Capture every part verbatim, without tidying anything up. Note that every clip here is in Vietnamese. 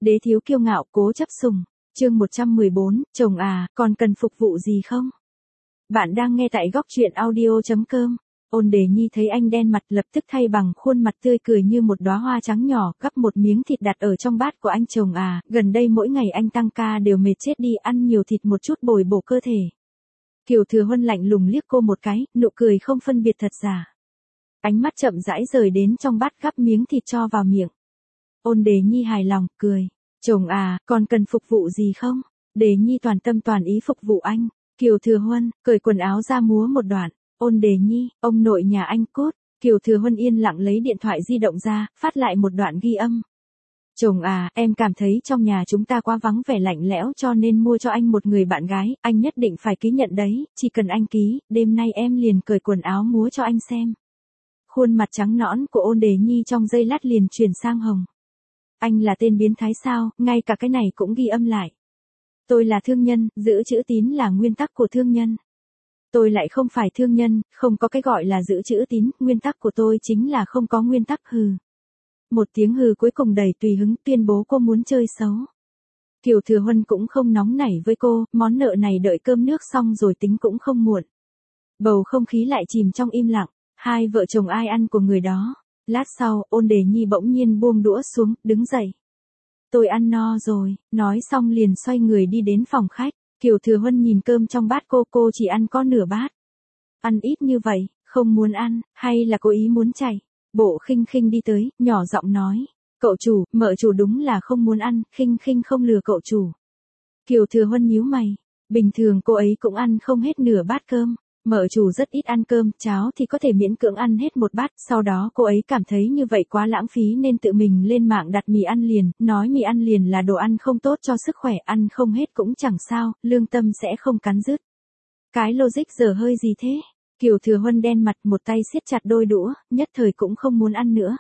Đế thiếu kiêu ngạo, cố chấp sủng. Chương một trăm mười bốn, chồng à, còn cần phục vụ gì không? Bạn đang nghe tại góc truyện audio chấm com. Ôn Đề Nhi thấy anh đen mặt lập tức thay bằng khuôn mặt tươi cười như một đóa hoa trắng nhỏ, gắp một miếng thịt đặt ở trong bát của anh. Chồng à, gần đây mỗi ngày anh tăng ca đều mệt chết đi, ăn nhiều thịt một chút bồi bổ cơ thể. Kiều Thừa Huân lạnh lùng liếc cô một cái, nụ cười không phân biệt thật giả. Ánh mắt chậm rãi rời đến trong bát, gắp miếng thịt cho vào miệng. Ôn Đề Nhi hài lòng, cười. Chồng à, còn cần phục vụ gì không? Đề Nhi toàn tâm toàn ý phục vụ anh. Kiều Thừa Huân, cởi quần áo ra múa một đoạn. Ôn Đề Nhi, ông nội nhà anh cút. Kiều Thừa Huân yên lặng lấy điện thoại di động ra, phát lại một đoạn ghi âm. Chồng à, em cảm thấy trong nhà chúng ta quá vắng vẻ lạnh lẽo cho nên mua cho anh một người bạn gái, anh nhất định phải ký nhận đấy, chỉ cần anh ký, đêm nay em liền cởi quần áo múa cho anh xem. Khuôn mặt trắng nõn của Ôn Đề Nhi trong giây lát liền chuyển sang hồng. Anh là tên biến thái sao, ngay cả cái này cũng ghi âm lại. Tôi là thương nhân, giữ chữ tín là nguyên tắc của thương nhân. Tôi lại không phải thương nhân, không có cái gọi là giữ chữ tín, nguyên tắc của tôi chính là không có nguyên tắc. Hừ. Một tiếng hừ cuối cùng đầy tùy hứng tuyên bố cô muốn chơi xấu. Kiều Thừa Huân cũng không nóng nảy với cô, món nợ này đợi cơm nước xong rồi tính cũng không muộn. Bầu không khí lại chìm trong im lặng, hai vợ chồng ai ăn của người đó. Lát sau, Ôn Đề Nhi bỗng nhiên buông đũa xuống, đứng dậy. Tôi ăn no rồi, nói xong liền xoay người đi đến phòng khách. Kiều Thừa Huân nhìn cơm trong bát cô, cô chỉ ăn có nửa bát. Ăn ít như vậy, không muốn ăn, hay là cố ý muốn chạy? Bộ Khinh Khinh đi tới, nhỏ giọng nói. Cậu chủ, mợ chủ đúng là không muốn ăn, Khinh Khinh không lừa cậu chủ. Kiều Thừa Huân nhíu mày. Bình thường cô ấy cũng ăn không hết nửa bát cơm. Mợ chủ rất ít ăn cơm, cháo thì có thể miễn cưỡng ăn hết một bát, sau đó cô ấy cảm thấy như vậy quá lãng phí nên tự mình lên mạng đặt mì ăn liền, nói mì ăn liền là đồ ăn không tốt cho sức khỏe, ăn không hết cũng chẳng sao, lương tâm sẽ không cắn rứt. Cái logic dở hơi gì thế? Kiều Thừa Huân đen mặt, một tay siết chặt đôi đũa, nhất thời cũng không muốn ăn nữa.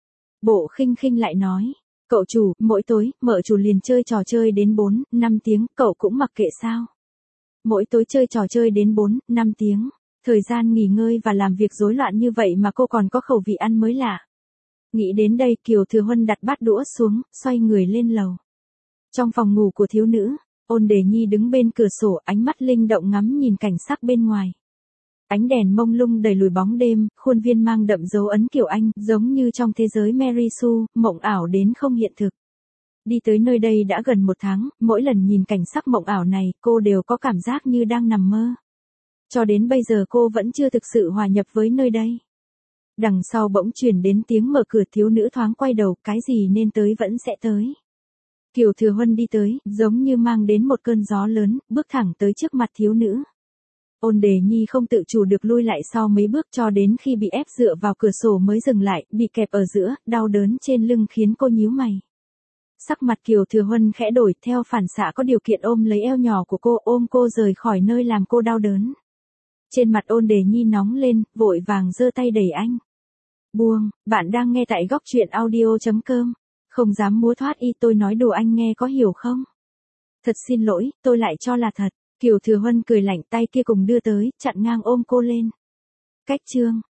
Bộ Khinh Khinh lại nói, cậu chủ, mỗi tối, mợ chủ liền chơi trò chơi đến bốn, năm tiếng, cậu cũng mặc kệ sao? Mỗi tối chơi trò chơi đến bốn, năm tiếng, thời gian nghỉ ngơi và làm việc rối loạn như vậy mà cô còn có khẩu vị ăn mới lạ. Nghĩ đến đây, Kiều Thừa Huân đặt bát đũa xuống, xoay người lên lầu. Trong phòng ngủ của thiếu nữ, Ôn Đề Nhi đứng bên cửa sổ, ánh mắt linh động ngắm nhìn cảnh sắc bên ngoài. Ánh đèn mông lung đẩy lùi bóng đêm, khuôn viên mang đậm dấu ấn kiểu Anh, giống như trong thế giới Mary Sue, mộng ảo đến không hiện thực. Đi tới nơi đây đã gần một tháng, mỗi lần nhìn cảnh sắc mộng ảo này, cô đều có cảm giác như đang nằm mơ. Cho đến bây giờ cô vẫn chưa thực sự hòa nhập với nơi đây. Đằng sau bỗng truyền đến tiếng mở cửa, thiếu nữ thoáng quay đầu, cái gì nên tới vẫn sẽ tới. Kiều Thừa Huân đi tới, giống như mang đến một cơn gió lớn, bước thẳng tới trước mặt thiếu nữ. Ôn Đề Nhi không tự chủ được lui lại sau mấy bước cho đến khi bị ép dựa vào cửa sổ mới dừng lại, bị kẹp ở giữa, đau đớn trên lưng khiến cô nhíu mày. Sắc mặt Kiều Thừa Huân khẽ đổi, theo phản xạ có điều kiện ôm lấy eo nhỏ của cô, ôm cô rời khỏi nơi làm cô đau đớn. Trên mặt Ôn Đề Nhi nóng lên, vội vàng giơ tay đẩy anh. Buông, bạn đang nghe tại góc truyện audio chấm com. Không dám múa thoát y, tôi nói đùa anh nghe có hiểu không? Thật xin lỗi, tôi lại cho là thật. Kiều Thừa Huân cười lạnh, tay kia cùng đưa tới, chặn ngang ôm cô lên. Cách chương.